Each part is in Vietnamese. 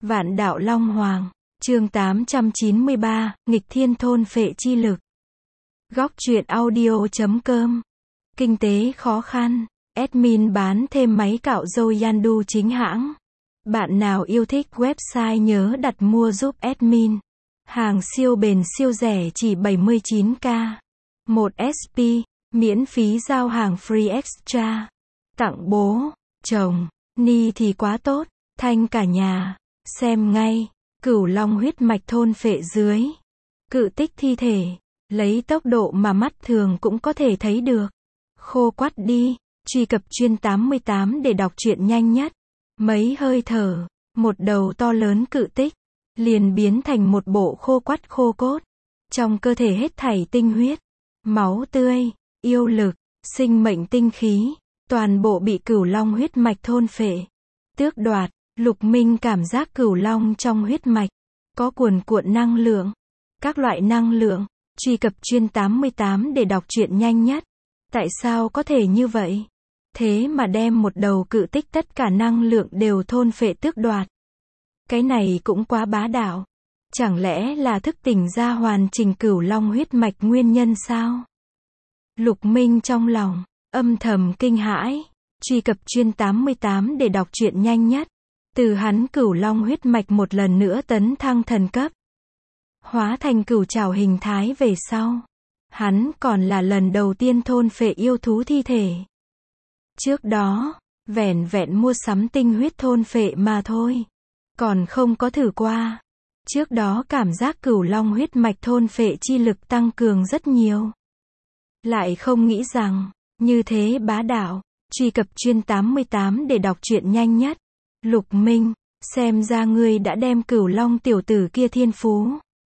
Vạn đạo Long Hoàng, chương 893, nghịch thiên thôn phệ chi lực. Góc truyện audio.com. Kinh tế khó khăn, admin bán thêm máy cạo râu Yandu chính hãng. Bạn nào yêu thích website nhớ đặt mua giúp admin. Hàng siêu bền siêu rẻ chỉ 79k. 1 SP, miễn phí giao hàng free extra. Tặng bố, chồng, ni thì quá tốt, thanh cả nhà. Xem ngay, Cửu Long huyết mạch thôn phệ dưới. Cự tích thi thể, lấy tốc độ mà mắt thường cũng có thể thấy được. Khô quắt đi, truy cập chuyên 88 để đọc truyện nhanh nhất. Mấy hơi thở, một đầu to lớn cự tích, liền biến thành một bộ khô quắt khô cốt. Trong cơ thể hết thảy tinh huyết, máu tươi, yêu lực, sinh mệnh tinh khí, toàn bộ bị Cửu Long huyết mạch thôn phệ, tước đoạt. Lục Minh cảm giác Cửu Long trong huyết mạch có cuồn cuộn năng lượng, các loại năng lượng. Truy cập chuyên 88 để đọc truyện nhanh nhất. Tại sao có thể như vậy? Thế mà đem một đầu cự tích tất cả năng lượng đều thôn phệ tước đoạt. Cái này cũng quá bá đạo. Chẳng lẽ là thức tỉnh ra hoàn chỉnh Cửu Long huyết mạch nguyên nhân sao? Lục Minh trong lòng âm thầm kinh hãi. Truy cập chuyên 88 để đọc truyện nhanh nhất. Từ hắn Cửu Long huyết mạch một lần nữa tấn thăng thần cấp, hóa thành cửu trảo hình thái về sau, hắn còn là lần đầu tiên thôn phệ yêu thú thi thể. Trước đó, vẻn vẹn mua sắm tinh huyết thôn phệ mà thôi, còn không có thử qua. Trước đó cảm giác Cửu Long huyết mạch thôn phệ chi lực tăng cường rất nhiều. Lại không nghĩ rằng, như thế bá đạo. Truy cập chuyên 88 để đọc truyện nhanh nhất. Lục Minh, xem ra ngươi đã đem Cửu Long tiểu tử kia thiên phú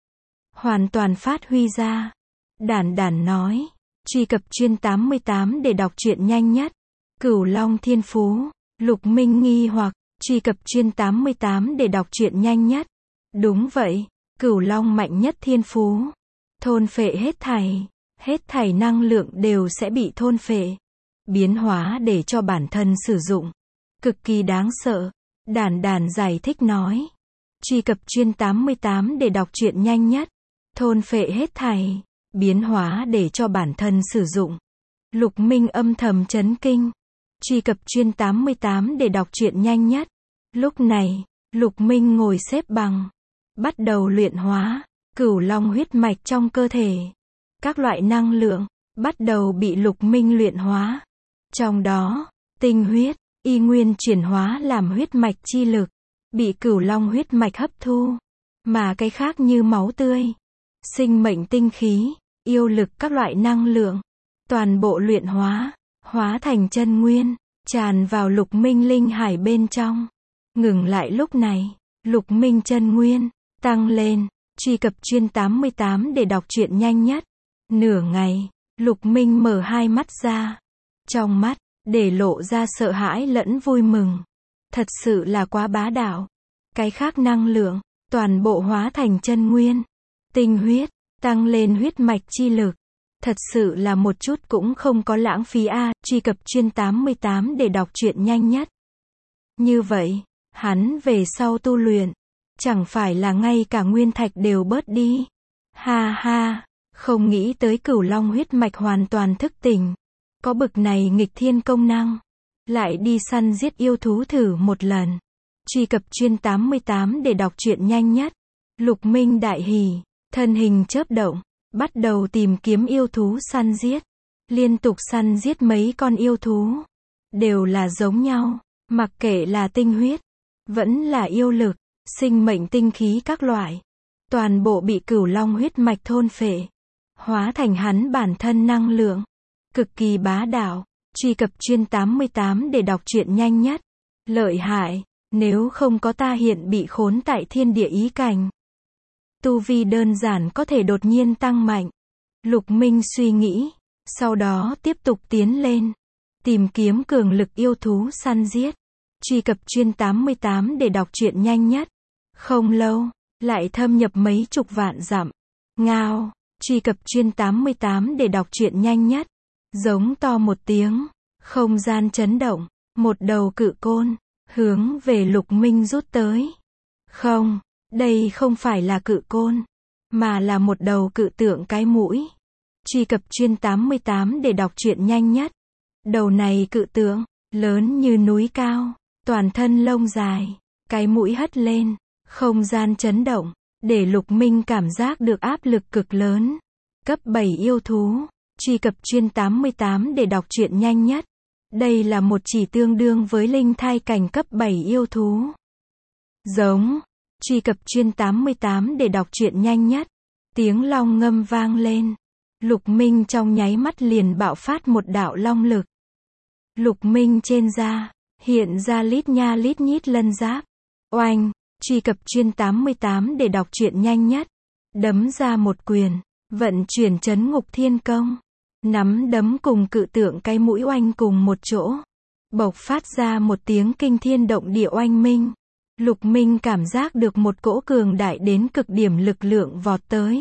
hoàn toàn phát huy ra. Đản đản nói. Truy cập chuyên 88 để đọc truyện nhanh nhất. Cửu Long thiên phú. Lục Minh nghi hoặc. Truy cập chuyên 88 để đọc truyện nhanh nhất. Đúng vậy, Cửu Long mạnh nhất thiên phú. Thôn phệ hết thảy năng lượng đều sẽ bị thôn phệ, biến hóa để cho bản thân sử dụng. Cực kỳ đáng sợ. Đản đản giải thích nói. Truy cập chuyên 88 để đọc truyện nhanh nhất. Thôn phệ hết thảy, biến hóa để cho bản thân sử dụng. Lục Minh âm thầm chấn kinh. Truy cập chuyên 88 để đọc truyện nhanh nhất. Lúc này, Lục Minh ngồi xếp bằng, bắt đầu luyện hóa Cửu Long huyết mạch trong cơ thể. Các loại năng lượng bắt đầu bị Lục Minh luyện hóa. Trong đó, tinh huyết y nguyên chuyển hóa làm huyết mạch chi lực, bị Cửu Long huyết mạch hấp thu. Mà cái khác như máu tươi, sinh mệnh tinh khí, yêu lực các loại năng lượng, toàn bộ luyện hóa thành chân nguyên, tràn vào Lục Minh linh hải bên trong. Ngừng lại lúc này, Lục Minh chân nguyên tăng lên. Truy cập chuyên 88 để đọc truyện nhanh nhất. Nửa ngày, Lục Minh mở hai mắt ra. Trong mắt để lộ ra sợ hãi lẫn vui mừng. Thật sự là quá bá đạo. Cái khác năng lượng, toàn bộ hóa thành chân nguyên, tinh huyết, tăng lên huyết mạch chi lực. Thật sự là một chút cũng không có lãng phí a. Truy cập chuyên 88 để đọc truyện nhanh nhất. Như vậy, hắn về sau tu luyện, chẳng phải là ngay cả nguyên thạch đều bớt đi. Ha ha, không nghĩ tới Cửu Long huyết mạch hoàn toàn thức tỉnh. Có bực này nghịch thiên công năng, lại đi săn giết yêu thú thử một lần. Truy cập chuyên 88 để đọc truyện nhanh nhất. Lục Minh đại hỉ, thân hình chớp động, bắt đầu tìm kiếm yêu thú săn giết. Liên tục săn giết mấy con yêu thú, đều là giống nhau, mặc kệ là tinh huyết, vẫn là yêu lực, sinh mệnh tinh khí các loại, toàn bộ bị Cửu Long huyết mạch thôn phệ, hóa thành hắn bản thân năng lượng. Cực kỳ bá đạo. Truy cập chuyên 88 để đọc truyện nhanh nhất. Lợi hại, nếu không có ta hiện bị khốn tại thiên địa ý cảnh, tu vi đơn giản có thể đột nhiên tăng mạnh. Lục Minh suy nghĩ, sau đó tiếp tục tiến lên, tìm kiếm cường lực yêu thú săn giết. Truy cập chuyên 88 để đọc truyện nhanh nhất. Không lâu, lại thâm nhập mấy chục vạn dặm. Ngao. Truy cập chuyên 88 để đọc truyện nhanh nhất. Giống to một tiếng, không gian chấn động, một đầu cự côn hướng về Lục Minh rút tới. Không, đây không phải là cự côn, mà là một đầu cự tượng cái mũi. Truy cập Chuyên 88 để đọc truyện nhanh nhất. Đầu này cự tượng, lớn như núi cao, toàn thân lông dài, cái mũi hất lên, không gian chấn động, để Lục Minh cảm giác được áp lực cực lớn. Cấp 7 yêu thú. Truy cập Chuyên 88 để đọc truyện nhanh nhất. Đây là một chỉ tương đương với linh thai cảnh cấp 7 yêu thú. Giống. Truy cập Chuyên 88 để đọc truyện nhanh nhất. Tiếng long ngâm vang lên. Lục Minh trong nháy mắt liền bạo phát một đạo long lực. Lục Minh trên da, hiện ra lít nha lít nhít lân giáp. Oanh. Truy cập Chuyên 88 để đọc truyện nhanh nhất. Đấm ra một quyền, vận chuyển Trấn Ngục Thiên Công. Nắm đấm cùng cự tượng cái mũi oanh cùng một chỗ. Bộc phát ra một tiếng kinh thiên động địa oanh minh. Lục Minh cảm giác được một cỗ cường đại đến cực điểm lực lượng vọt tới.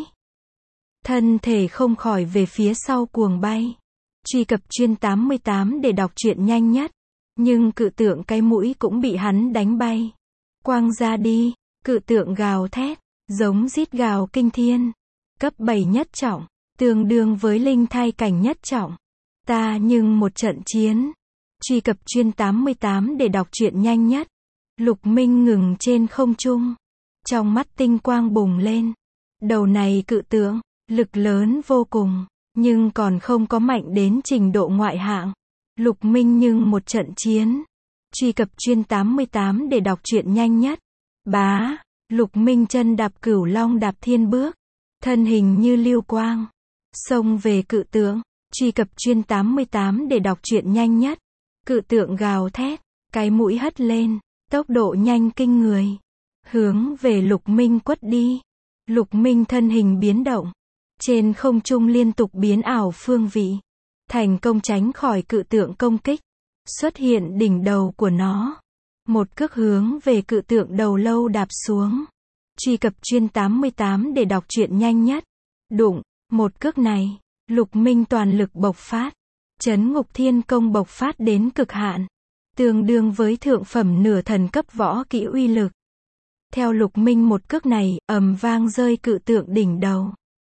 Thân thể không khỏi về phía sau cuồng bay. Truy cập Chuyên 88 để đọc truyện nhanh nhất. Nhưng cự tượng cái mũi cũng bị hắn đánh bay. Quăng ra đi, cự tượng gào thét, giống rít gào kinh thiên. Cấp 7 nhất trọng, tương đương với linh thai cảnh nhất trọng. Ta nhưng một trận chiến. Truy cập Chuyên 88 để đọc truyện nhanh nhất. Lục Minh ngừng trên không trung. Trong mắt tinh quang bùng lên. Đầu này cự tượng, lực lớn vô cùng, nhưng còn không có mạnh đến trình độ ngoại hạng. Lục Minh nhưng một trận chiến. Truy cập Chuyên 88 để đọc truyện nhanh nhất. Bá, Lục Minh chân đạp Cửu Long đạp thiên bước. Thân hình như lưu quang. Xông về cự tượng. Truy cập Chuyên 88 để đọc truyện nhanh nhất. Cự tượng gào thét, cái mũi hất lên, tốc độ nhanh kinh người. Hướng về Lục Minh quất đi. Lục Minh thân hình biến động. Trên không trung liên tục biến ảo phương vị. Thành công tránh khỏi cự tượng công kích. Xuất hiện đỉnh đầu của nó. Một cước hướng về cự tượng đầu lâu đạp xuống. Truy cập Chuyên 88 để đọc truyện nhanh nhất. Đụng, một cước này, Lục Minh toàn lực bộc phát. Trấn Ngục Thiên Công bộc phát đến cực hạn. Tương đương với thượng phẩm nửa thần cấp võ kỹ uy lực. Theo Lục Minh một cước này, ầm vang rơi cự tượng đỉnh đầu.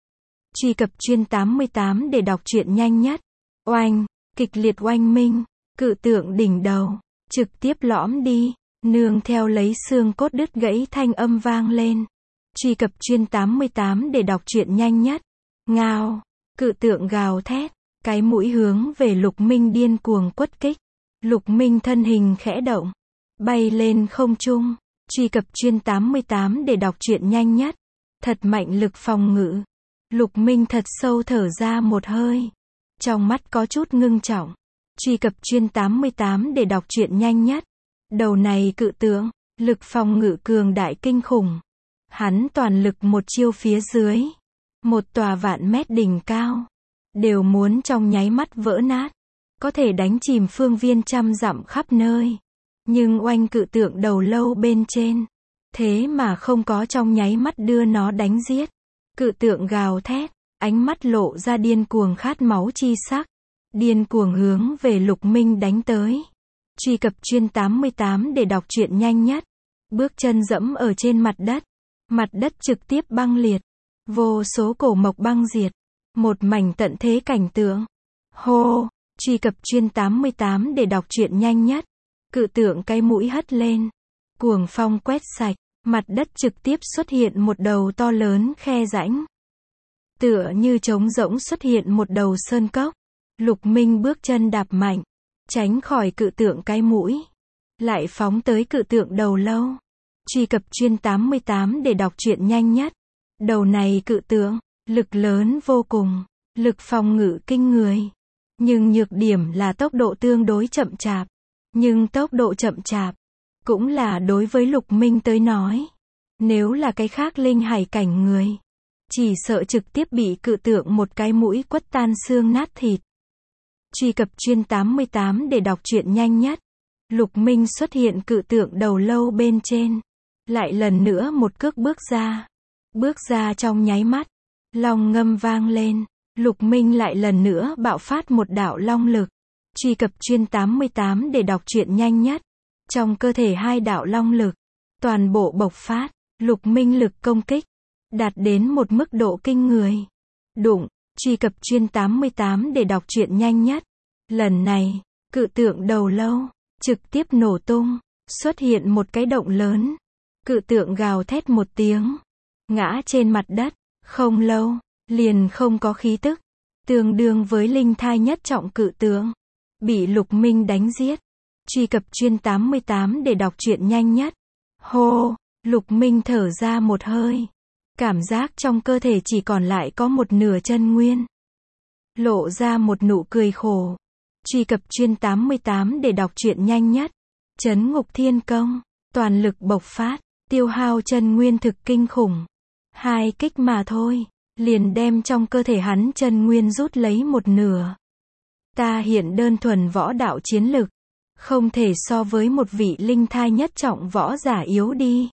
Truy cập Chuyên 88 để đọc truyện nhanh nhất. Oanh, kịch liệt oanh minh, cự tượng đỉnh đầu, trực tiếp lõm đi, nương theo lấy xương cốt đứt gãy thanh âm vang lên. Truy cập Chuyên 88 để đọc truyện nhanh nhất. Ngao, cự tượng gào thét, cái mũi hướng về Lục Minh điên cuồng quất kích. Lục Minh thân hình khẽ động, bay lên không trung. Truy cập Chuyên 88 để đọc truyện nhanh nhất. Thật mạnh lực phòng ngự. Lục Minh thật sâu thở ra một hơi. Trong mắt có chút ngưng trọng. Truy cập Chuyên 88 để đọc truyện nhanh nhất. Đầu này cự tượng, lực phòng ngự cường đại kinh khủng. Hắn toàn lực một chiêu phía dưới. Một tòa vạn mét đỉnh cao. Đều muốn trong nháy mắt vỡ nát. Có thể đánh chìm phương viên trăm dặm khắp nơi. Nhưng oanh cự tượng đầu lâu bên trên. Thế mà không có trong nháy mắt đưa nó đánh giết. Cự tượng gào thét, ánh mắt lộ ra điên cuồng khát máu chi sắc. Điên cuồng hướng về Lục Minh đánh tới. Truy cập Chuyên 88 để đọc truyện nhanh nhất. Bước chân dẫm ở trên mặt đất. Mặt đất trực tiếp băng liệt. Vô số cổ mộc băng diệt. Một mảnh tận thế cảnh tượng. Hô, truy cập Chuyên 88 để đọc truyện nhanh nhất. Cự tượng cái mũi hất lên. Cuồng phong quét sạch. Mặt đất trực tiếp xuất hiện một đầu to lớn khe rãnh. Tựa như trống rỗng xuất hiện một đầu sơn cốc. Lục Minh bước chân đạp mạnh. Tránh khỏi cự tượng cái mũi. Lại phóng tới cự tượng đầu lâu. Truy cập Chuyên 88 để đọc truyện nhanh nhất. Đầu này cự tượng, lực lớn vô cùng. Lực phòng ngự kinh người. Nhưng nhược điểm là tốc độ tương đối chậm chạp. Nhưng tốc độ chậm chạp cũng là đối với Lục Minh tới nói. Nếu là cái khác linh hải cảnh người, chỉ sợ trực tiếp bị cự tượng một cái mũi quất tan xương nát thịt. Truy cập Chuyên 88 để đọc truyện nhanh nhất. Lục Minh xuất hiện cự tượng đầu lâu bên trên. Lại lần nữa một cước bước ra. Bước ra trong nháy mắt. Long ngâm vang lên. Lục Minh lại lần nữa bạo phát một đạo long lực. Truy cập Chuyên 88 để đọc truyện nhanh nhất. Trong cơ thể hai đạo long lực, toàn bộ bộc phát, Lục Minh lực công kích đạt đến một mức độ kinh người. Đụng, truy cập chuyên 88 để đọc truyện nhanh nhất. Lần này, cự tượng đầu lâu trực tiếp nổ tung, xuất hiện một cái động lớn. Cự tượng gào thét một tiếng, ngã trên mặt đất, không lâu, liền không có khí tức, tương đương với linh thai nhất trọng cự tượng, bị Lục Minh đánh giết. Truy cập chuyên 88 để đọc truyện nhanh nhất. Hô, Lục Minh thở ra một hơi, cảm giác trong cơ thể chỉ còn lại có một nửa chân nguyên, lộ ra một nụ cười khổ. Truy cập chuyên 88 để đọc truyện nhanh nhất. Trấn Ngục Thiên Công, toàn lực bộc phát, tiêu hao chân nguyên thực kinh khủng. 2 kích mà thôi, liền đem trong cơ thể hắn chân nguyên rút lấy một nửa. Ta hiện đơn thuần võ đạo chiến lực, không thể so với một vị linh thai nhất trọng võ giả yếu đi.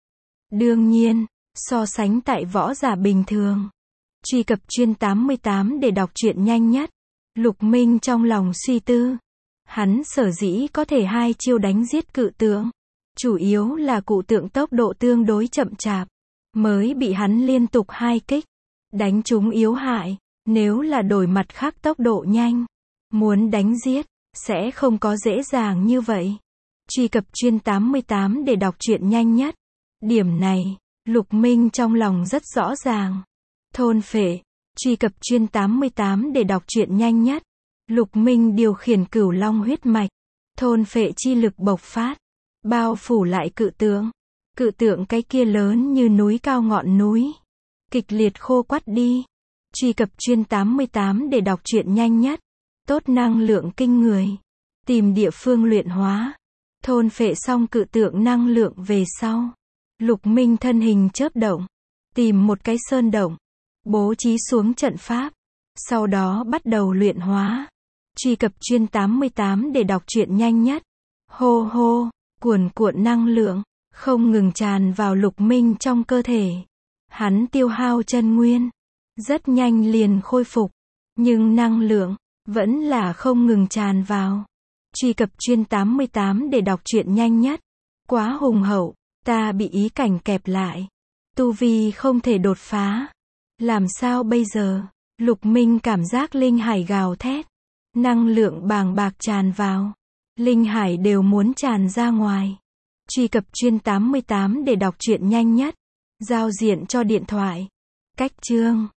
Đương nhiên, so sánh tại võ giả bình thường. Truy cập chuyên 88 để đọc truyện nhanh nhất. Lục Minh trong lòng suy tư. Hắn sở dĩ có thể 2 chiêu đánh giết cự tượng, chủ yếu là cự tượng tốc độ tương đối chậm chạp, mới bị hắn liên tục 2 kích đánh trúng yếu hại. Nếu là đổi mặt khác tốc độ nhanh, muốn đánh giết sẽ không có dễ dàng như vậy. Truy cập chuyên 88 để đọc truyện nhanh nhất. Điểm này, Lục Minh trong lòng rất rõ ràng. Thôn phệ. Truy cập chuyên 88 để đọc truyện nhanh nhất. Lục Minh điều khiển cửu long huyết mạch, thôn phệ chi lực bộc phát, bao phủ lại cự tượng. Cự tượng cái kia lớn như núi cao ngọn núi, kịch liệt khô quắt đi. Truy cập chuyên 88 để đọc truyện nhanh nhất. Tốt năng lượng kinh người. Tìm địa phương luyện hóa. Thôn phệ xong cự tượng năng lượng về sau, Lục Minh thân hình chớp động, tìm một cái sơn động, bố trí xuống trận pháp, sau đó bắt đầu luyện hóa. Truy cập chuyên 88 để đọc truyện nhanh nhất. Hô hô, cuồn cuộn năng lượng không ngừng tràn vào Lục Minh trong cơ thể. Hắn tiêu hao chân nguyên, rất nhanh liền khôi phục, nhưng năng lượng vẫn là không ngừng tràn vào. Truy cập chuyên 88 để đọc truyện nhanh nhất. Quá hùng hậu, ta bị ý cảnh kẹp lại, tu vi không thể đột phá. Làm sao bây giờ? Lục Minh cảm giác linh hải gào thét, năng lượng bàng bạc tràn vào, linh hải đều muốn tràn ra ngoài. Truy cập chuyên 88 để đọc truyện nhanh nhất. Giao diện cho điện thoại. Cách chương